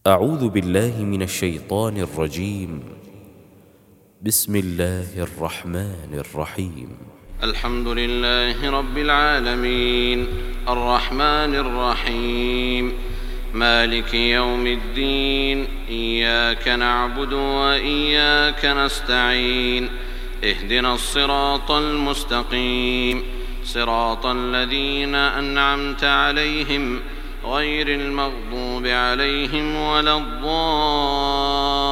أعوذ بالله من الشيطان الرجيم. بسم الله الرحمن الرحيم. الحمد لله رب العالمين الرحمن الرحيم مالك يوم الدين إياك نعبد وإياك نستعين اهدنا الصراط المستقيم صراط الذين أنعمت عليهم غير المغضوب عليهم ولا الضالين.